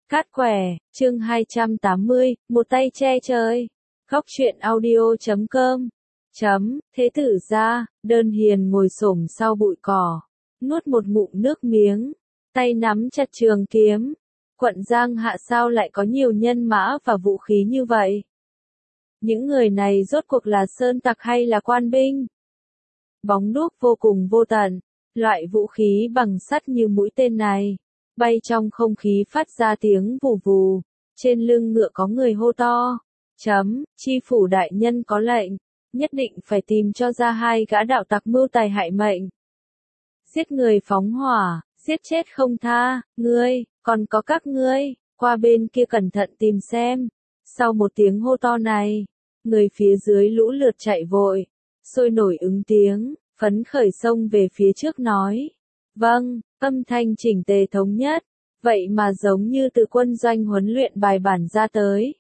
Cát quẻ, chương 280, một tay che trời. Góc truyện audio.com. Thế tử ra, Đơn Hiền ngồi xổm sau bụi cỏ, nuốt một ngụm nước miếng, tay nắm chặt trường kiếm. Quận Giang Hạ sao lại có nhiều nhân mã và vũ khí như vậy? Những người này rốt cuộc là sơn tặc hay là quan binh? Bóng đuốc vô cùng vô tận, loại vũ khí bằng sắt như mũi tên này, bay trong không khí phát ra tiếng vù vù, trên lưng ngựa có người hô to. Chi phủ đại nhân có lệnh, nhất định phải tìm cho ra hai gã đạo tặc mưu tài hại mệnh. Giết người phóng hỏa, giết chết không tha, ngươi, còn có các ngươi, qua bên kia cẩn thận tìm xem. Sau một tiếng hô to này, người phía dưới lũ lượt chạy vội, sôi nổi ứng tiếng, phấn khởi xông về phía trước nói. Vâng, âm thanh chỉnh tề thống nhất, vậy mà giống như từ quân doanh huấn luyện bài bản ra tới.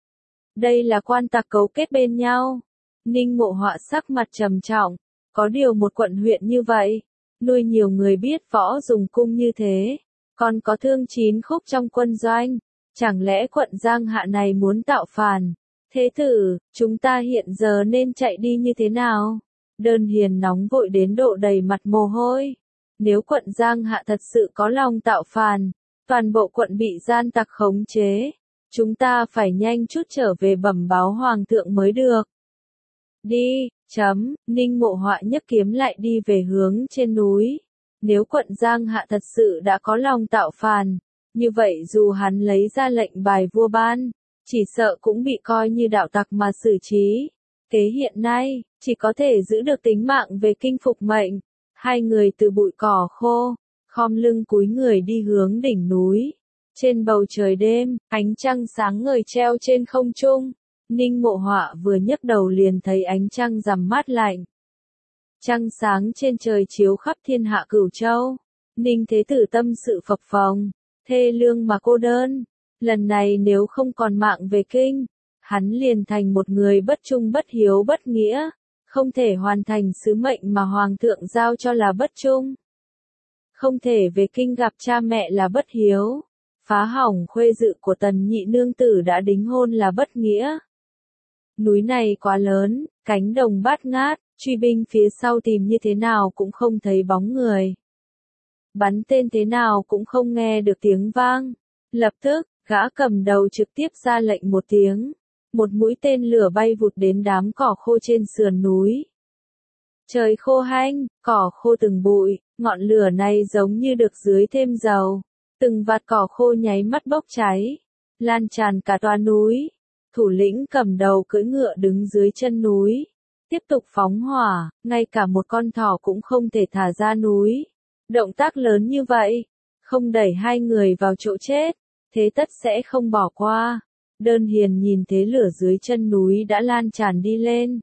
Đây là quan tặc cấu kết bên nhau. Ninh Mộ Họa sắc mặt trầm trọng, có điều một quận huyện như vậy, nuôi nhiều người biết võ dùng cung như thế, còn có thương chín khúc trong quân doanh, chẳng lẽ quận Giang Hạ này muốn tạo phản? Thế tử, chúng ta hiện giờ nên chạy đi như thế nào? Đơn Hiền nóng vội đến độ đầy mặt mồ hôi. Nếu quận Giang Hạ thật sự có lòng tạo phản, toàn bộ quận bị gian tặc khống chế, chúng ta phải nhanh chút trở về bẩm báo hoàng thượng mới được. Đi, Ninh Mộ Họa nhấc kiếm lại đi về hướng trên núi. Nếu quận Giang Hạ thật sự đã có lòng tạo phản, như vậy dù hắn lấy ra lệnh bài vua ban, chỉ sợ cũng bị coi như đạo tặc mà xử trí. Kế hiện nay, chỉ có thể giữ được tính mạng về kinh phục mệnh. Hai người từ bụi cỏ khô, khom lưng cúi người đi hướng đỉnh núi. Trên bầu trời đêm, ánh trăng sáng ngời treo trên không trung. Ninh Mộ Họa vừa nhấc đầu liền thấy ánh trăng rằm mát lạnh. Trăng sáng trên trời chiếu khắp thiên hạ Cửu Châu. Ninh Thế Tử tâm sự phập phồng, thê lương mà cô đơn. Lần này nếu không còn mạng về kinh, hắn liền thành một người bất trung bất hiếu bất nghĩa, không thể hoàn thành sứ mệnh mà hoàng thượng giao cho là bất trung. Không thể về kinh gặp cha mẹ là bất hiếu, phá hỏng khuê dự của Tần nhị nương tử đã đính hôn là bất nghĩa. Núi này quá lớn, cánh đồng bát ngát, truy binh phía sau tìm như thế nào cũng không thấy bóng người. Bắn tên thế nào cũng không nghe được tiếng vang. Lập tức, gã cầm đầu trực tiếp ra lệnh một tiếng. Một mũi tên lửa bay vụt đến đám cỏ khô trên sườn núi. Trời khô hanh, cỏ khô từng bụi, ngọn lửa này giống như được dưới thêm dầu. Từng vạt cỏ khô nháy mắt bốc cháy, lan tràn cả toa núi. Thủ lĩnh cầm đầu cưỡi ngựa đứng dưới chân núi, tiếp tục phóng hỏa, ngay cả một con thỏ cũng không thể thả ra núi. Động tác lớn như vậy, không đẩy hai người vào chỗ chết, thế tất sẽ không bỏ qua. Đơn Hiền nhìn thế lửa dưới chân núi đã lan tràn đi lên.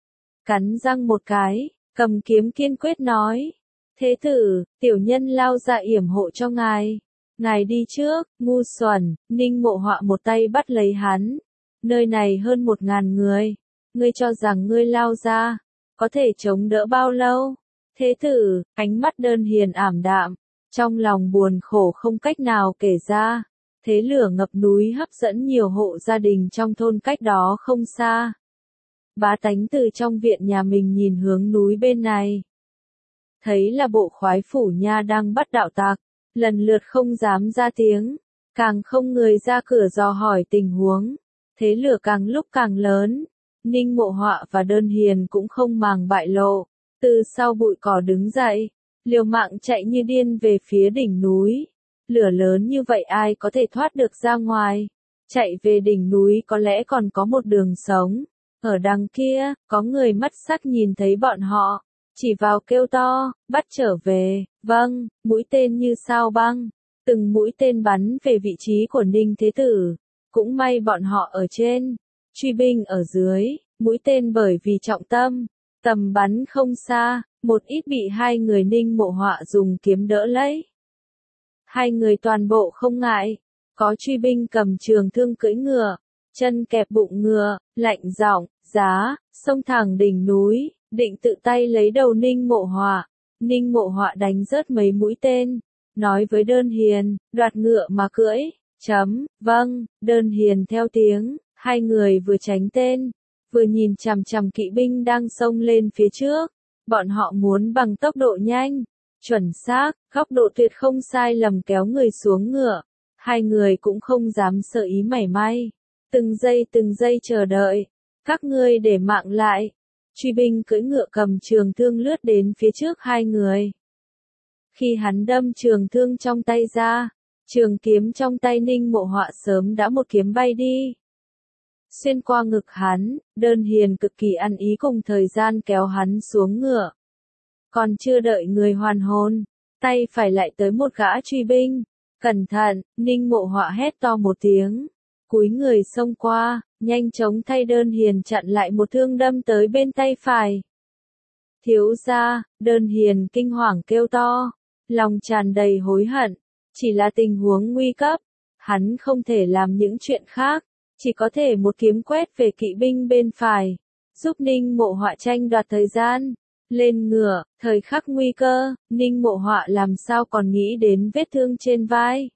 Cắn răng một cái, cầm kiếm kiên quyết nói. Thế tử, tiểu nhân lao ra yểm hộ cho ngài. Ngài đi trước, ngu xuẩn. Ninh Mộ Họa một tay bắt lấy hắn. Nơi này hơn 1000 người. Ngươi cho rằng ngươi lao ra, có thể chống đỡ bao lâu? Thế tử, ánh mắt Đơn Hiền ảm đạm, trong lòng buồn khổ không cách nào kể ra. Thế lửa ngập núi hấp dẫn nhiều hộ gia đình trong thôn cách đó không xa. Bá tánh từ trong viện nhà mình nhìn hướng núi bên này. Thấy là bộ khoái phủ nha đang bắt đạo tặc, lần lượt không dám ra tiếng, càng không người ra cửa dò hỏi tình huống. Thế lửa càng lúc càng lớn, Ninh Mộ Họa và Đơn Hiền cũng không màng bại lộ, từ sau bụi cỏ đứng dậy, liều mạng chạy như điên về phía đỉnh núi. Lửa lớn như vậy ai có thể thoát được ra ngoài? Chạy về đỉnh núi có lẽ còn có một đường sống. Ở đằng kia, có người mắt sắc nhìn thấy bọn họ, chỉ vào kêu to, bắt trở về. Vâng, mũi tên như sao băng, từng mũi tên bắn về vị trí của Ninh Thế Tử. Cũng may bọn họ ở trên, truy binh ở dưới, mũi tên bởi vì trọng tâm, tầm bắn không xa, một ít bị hai người Ninh Mộ Họa dùng kiếm đỡ lấy. Hai người toàn bộ không ngại, có truy binh cầm trường thương cưỡi ngựa, chân kẹp bụng ngựa, lạnh giọng, giá, xông thẳng đỉnh núi, định tự tay lấy đầu Ninh Mộ Họa. Ninh Mộ Họa đánh rớt mấy mũi tên, nói với Đơn Hiền, đoạt ngựa mà cưỡi, Vâng, đơn hiền theo tiếng, hai người vừa tránh tên, vừa nhìn chằm chằm kỵ binh đang xông lên phía trước. Bọn họ muốn bằng tốc độ nhanh, chuẩn xác, góc độ tuyệt không sai lầm kéo người xuống ngựa. Hai người cũng không dám sợ ý mảy may. Từng giây chờ đợi. Các ngươi để mạng lại. Truy binh cưỡi ngựa cầm trường thương lướt đến phía trước hai người. Khi hắn đâm trường thương trong tay ra, trường kiếm trong tay Ninh Mộ Họa sớm đã một kiếm bay đi. Xuyên qua ngực hắn, đơn hiền cực kỳ ăn ý cùng thời gian kéo hắn xuống ngựa. Còn chưa đợi người hoàn hồn, tay phải lại tới một gã truy binh. Cẩn thận, Ninh Mộ Họa hét to một tiếng. Cúi người xông qua, nhanh chóng thay đơn hiền chặn lại một thương đâm tới bên tay phải. Thiếu gia, đơn hiền kinh hoàng kêu to, lòng tràn đầy hối hận. Chỉ là tình huống nguy cấp, hắn không thể làm những chuyện khác, chỉ có thể một kiếm quét về kỵ binh bên phải, giúp Ninh Mộ Họa tranh đoạt thời gian. Lên ngựa, thời khắc nguy cơ, Ninh Mộ Họa làm sao còn nghĩ đến vết thương trên vai.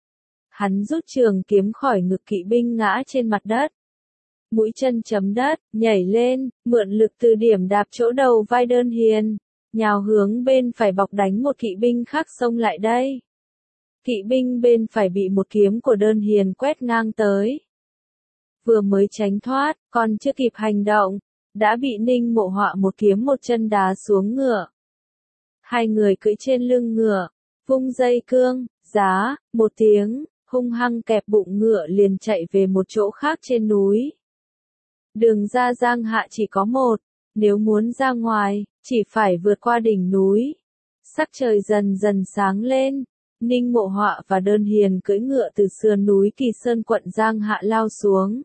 Hắn rút trường kiếm khỏi ngực kỵ binh ngã trên mặt đất. Mũi chân chấm đất, nhảy lên, mượn lực từ điểm đạp chỗ đầu vai đơn hiền, nhào hướng bên phải bọc đánh một kỵ binh khác xông lại đây. Kỵ binh bên phải bị một kiếm của đơn hiền quét ngang tới. Vừa mới tránh thoát, còn chưa kịp hành động, đã bị Ninh Mộ Họa một kiếm một chân đá xuống ngựa. Hai người cưỡi trên lưng ngựa, vung dây cương, giá, một tiếng, hung hăng kẹp bụng ngựa liền chạy về một chỗ khác trên núi. Đường ra Giang Hạ chỉ có một, nếu muốn ra ngoài, chỉ phải vượt qua đỉnh núi. Sắc trời dần dần sáng lên, Ninh Mộ Họa và đơn hiền cưỡi ngựa từ sườn núi Kỳ Sơn quận Giang Hạ lao xuống.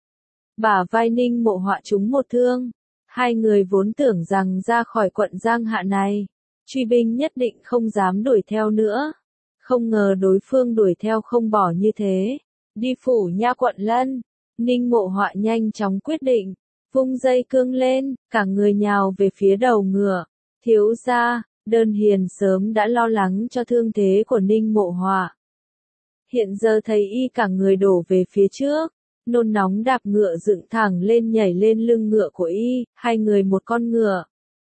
Bả vai Ninh Mộ Họa trúng một thương. Hai người vốn tưởng rằng ra khỏi quận Giang Hạ này, truy binh nhất định không dám đuổi theo nữa. Không ngờ đối phương đuổi theo không bỏ như thế. Đi phủ nha quận Lân, Ninh Mộ Họa nhanh chóng quyết định, vung dây cương lên, cả người nhào về phía đầu ngựa. Thiếu gia, đơn hiền sớm đã lo lắng cho thương thế của Ninh Mộ Họa. Hiện giờ thấy y cả người đổ về phía trước, nôn nóng đạp ngựa dựng thẳng lên nhảy lên lưng ngựa của y, hai người một con ngựa.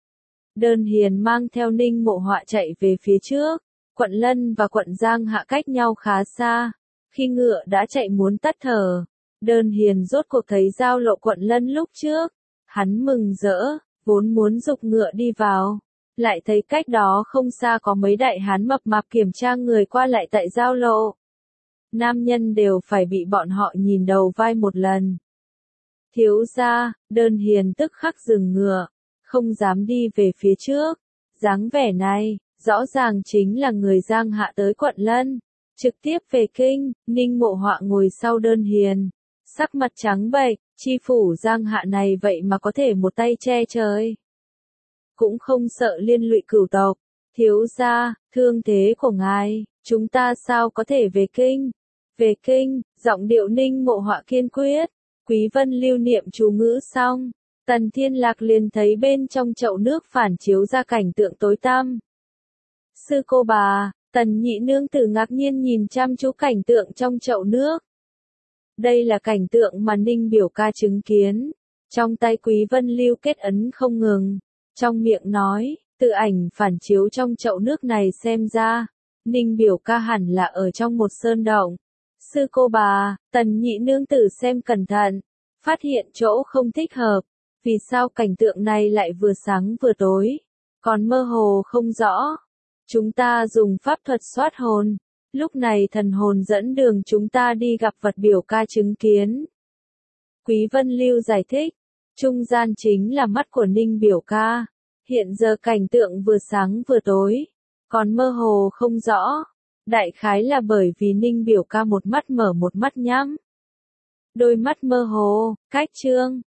Đơn hiền mang theo Ninh Mộ Họa chạy về phía trước, quận Lân và quận Giang Hạ cách nhau khá xa. Khi ngựa đã chạy muốn tắt thở, đơn hiền rốt cuộc thấy giao lộ quận Lân lúc trước. Hắn mừng rỡ, vốn muốn giục ngựa đi vào, lại thấy cách đó không xa có mấy đại hán mập mạp kiểm tra người qua lại tại giao lộ. Nam nhân đều phải bị bọn họ nhìn đầu vai một lần. Thiếu gia, đơn hiền tức khắc dừng ngựa, không dám đi về phía trước. Dáng vẻ này, rõ ràng chính là người Giang Hạ tới quận Lân, trực tiếp về kinh. Ninh Mộ Họa ngồi sau đơn hiền, sắc mặt trắng bệch, chi phủ Giang Hạ này vậy mà có thể một tay che trời. Cũng không sợ liên lụy cửu tộc. Thiếu gia, thương thế của ngài, chúng ta sao có thể về kinh? Về kinh, giọng điệu Ninh Mộ Họa kiên quyết. Quý Vân lưu niệm chú ngữ xong, Tần Thiên Lạc liền thấy bên trong chậu nước phản chiếu ra cảnh tượng tối tăm. Sư cô bà, Tần nhị nương tử ngạc nhiên nhìn chăm chú cảnh tượng trong chậu nước. Đây là cảnh tượng mà Ninh biểu ca chứng kiến. Trong tay Quý Vân lưu kết ấn không ngừng. Trong miệng nói, tự ảnh phản chiếu trong chậu nước này xem ra, Ninh biểu ca hẳn là ở trong một sơn động. Sư cô bà, Tần nhị nương tử xem cẩn thận, phát hiện chỗ không thích hợp. Vì sao cảnh tượng này lại vừa sáng vừa tối, còn mơ hồ không rõ? Chúng ta dùng pháp thuật soát hồn, lúc này thần hồn dẫn đường chúng ta đi gặp vật biểu ca chứng kiến. Quý Vân Lưu giải thích, trung gian chính là mắt của Ninh biểu ca. Hiện giờ cảnh tượng vừa sáng vừa tối, còn mơ hồ không rõ. Đại khái là bởi vì Ninh biểu ca một mắt mở một mắt nhắm. Đôi mắt mơ hồ, cách trương,